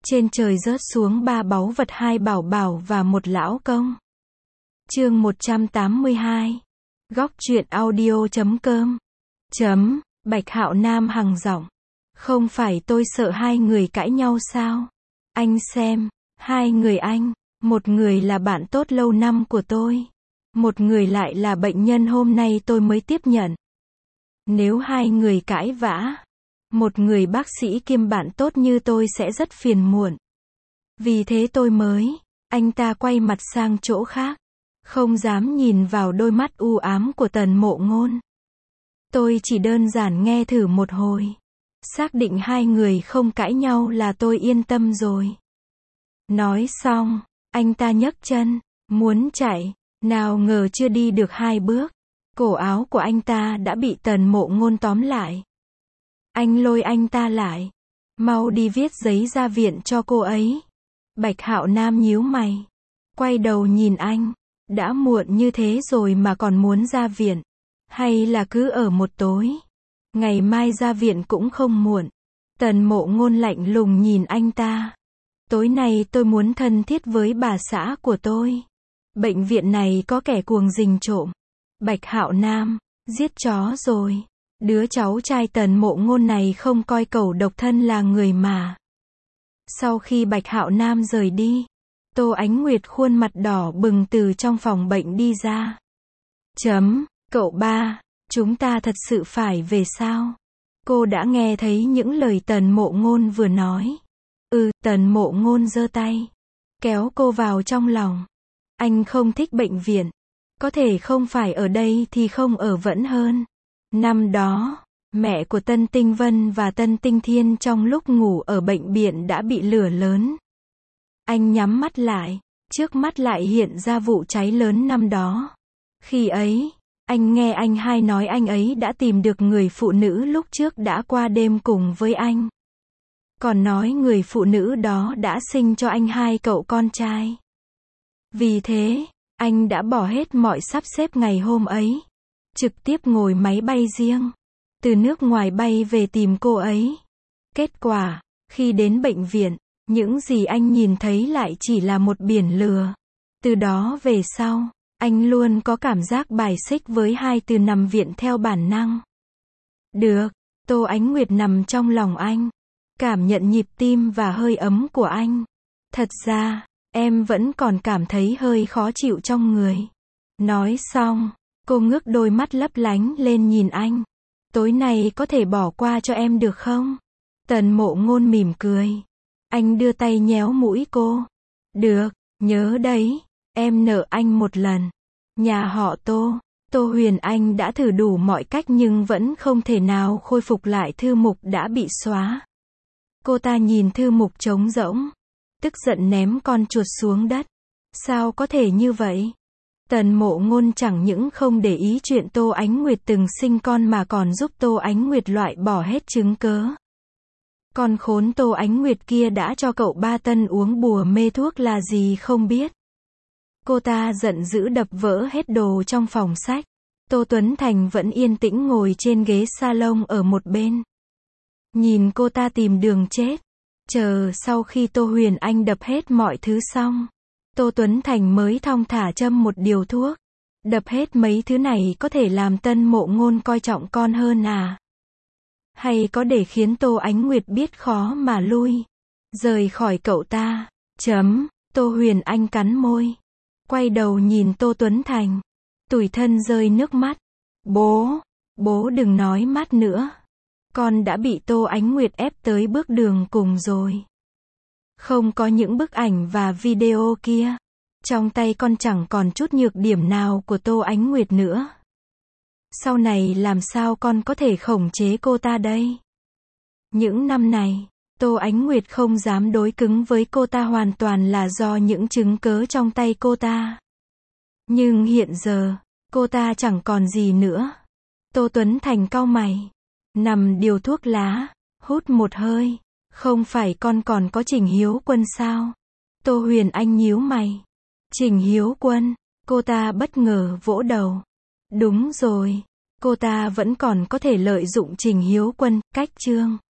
Trên trời rớt xuống 3 báu vật, 2 bảo bảo và 1 lão công. Chương 182. Góc truyện audio.com. Bạch Hạo Nam hằng giọng. Không phải tôi sợ hai người cãi nhau sao? Anh xem, hai người anh, một người là bạn tốt lâu năm của tôi, một người lại là bệnh nhân hôm nay tôi mới tiếp nhận. Nếu hai người cãi vã, một người bác sĩ kiêm bạn tốt như tôi sẽ rất phiền muộn. Vì thế tôi mới, anh ta quay mặt sang chỗ khác, không dám nhìn vào đôi mắt u ám của Tần Mộ Ngôn. Tôi chỉ đơn giản nghe thử một hồi, xác định hai người không cãi nhau là tôi yên tâm rồi. Nói xong, anh ta nhấc chân, muốn chạy, nào ngờ chưa đi được 2 bước, cổ áo của anh ta đã bị Tần Mộ Ngôn tóm lại. Anh lôi anh ta lại, mau đi viết giấy ra viện cho cô ấy. Bạch Hạo Nam nhíu mày, quay đầu nhìn anh, đã muộn như thế rồi mà còn muốn ra viện, hay là cứ ở một tối, ngày mai ra viện cũng không muộn. Tần Mộ Ngôn lạnh lùng nhìn anh ta. Tối nay tôi muốn thân thiết với bà xã của tôi. Bệnh viện này có kẻ cuồng rình trộm. Bạch Hạo Nam, giết chó rồi. Đứa cháu trai Tần Mộ Ngôn này không coi cẩu độc thân là người mà. Sau khi Bạch Hạo Nam rời đi, Tô Ánh Nguyệt khuôn mặt đỏ bừng từ trong phòng bệnh đi ra. Cậu ba, chúng ta thật sự phải về sao? Cô đã nghe thấy những lời Tần Mộ Ngôn vừa nói. Tần Mộ Ngôn giơ tay, kéo cô vào trong lòng. Anh không thích bệnh viện. Có thể không phải ở đây thì không ở vẫn hơn. Năm đó, mẹ của Tân Tinh Vân và Tân Tinh Thiên trong lúc ngủ ở bệnh viện đã bị lửa lớn. Anh nhắm mắt lại, trước mắt lại hiện ra vụ cháy lớn năm đó. Khi ấy, anh nghe anh hai nói anh ấy đã tìm được người phụ nữ lúc trước đã qua đêm cùng với anh. Còn nói người phụ nữ đó đã sinh cho anh 2 cậu con trai. Vì thế, anh đã bỏ hết mọi sắp xếp ngày hôm ấy, trực tiếp ngồi máy bay riêng, từ nước ngoài bay về tìm cô ấy. Kết quả, khi đến bệnh viện, những gì anh nhìn thấy lại chỉ là một biển lửa. Từ đó về sau, anh luôn có cảm giác bài xích với 2 từ nằm viện theo bản năng. Được, Tô Ánh Nguyệt nằm trong lòng anh, cảm nhận nhịp tim và hơi ấm của anh. Thật ra, em vẫn còn cảm thấy hơi khó chịu trong người. Nói xong, cô ngước đôi mắt lấp lánh lên nhìn anh. Tối nay có thể bỏ qua cho em được không? Tần Mộ Ngôn mỉm cười. Anh đưa tay nhéo mũi cô. Được, nhớ đấy, em nợ anh một lần. Nhà họ Tô, Tô Huyền Anh đã thử đủ mọi cách nhưng vẫn không thể nào khôi phục lại thư mục đã bị xóa. Cô ta nhìn thư mục trống rỗng, tức giận ném con chuột xuống đất. Sao có thể như vậy? Tần Mộ Ngôn chẳng những không để ý chuyện Tô Ánh Nguyệt từng sinh con mà còn giúp Tô Ánh Nguyệt loại bỏ hết chứng cớ. Con khốn Tô Ánh Nguyệt kia đã cho cậu ba Tân uống bùa mê thuốc là gì không biết. Cô ta giận dữ đập vỡ hết đồ trong phòng sách. Tô Tuấn Thành vẫn yên tĩnh ngồi trên ghế salon ở một bên. Nhìn cô ta tìm đường chết. Chờ sau khi Tô Huyền Anh đập hết mọi thứ xong, Tô Tuấn Thành mới thong thả châm một điều thuốc. Đập hết mấy thứ này có thể làm Tân Mộ Ngôn coi trọng con hơn à? Hay có để khiến Tô Ánh Nguyệt biết khó mà lui, rời khỏi cậu ta? Tô Huyền Anh cắn môi, quay đầu nhìn Tô Tuấn Thành, tủi thân rơi nước mắt. Bố đừng nói mát nữa. Con đã bị Tô Ánh Nguyệt ép tới bước đường cùng rồi. Không có những bức ảnh và video kia, trong tay con chẳng còn chút nhược điểm nào của Tô Ánh Nguyệt nữa. Sau này làm sao con có thể khống chế cô ta đây? Những năm này, Tô Ánh Nguyệt không dám đối cứng với cô ta hoàn toàn là do những chứng cớ trong tay cô ta. Nhưng hiện giờ, cô ta chẳng còn gì nữa. Tô Tuấn Thành cau mày, nằm điều thuốc lá, hút một hơi. Không phải con còn có Trình Hiếu Quân sao? Tô Huyền Anh nhíu mày. Trình Hiếu Quân? Cô ta bất ngờ vỗ đầu. Đúng rồi, cô ta vẫn còn có thể lợi dụng Trình Hiếu Quân, cách chương.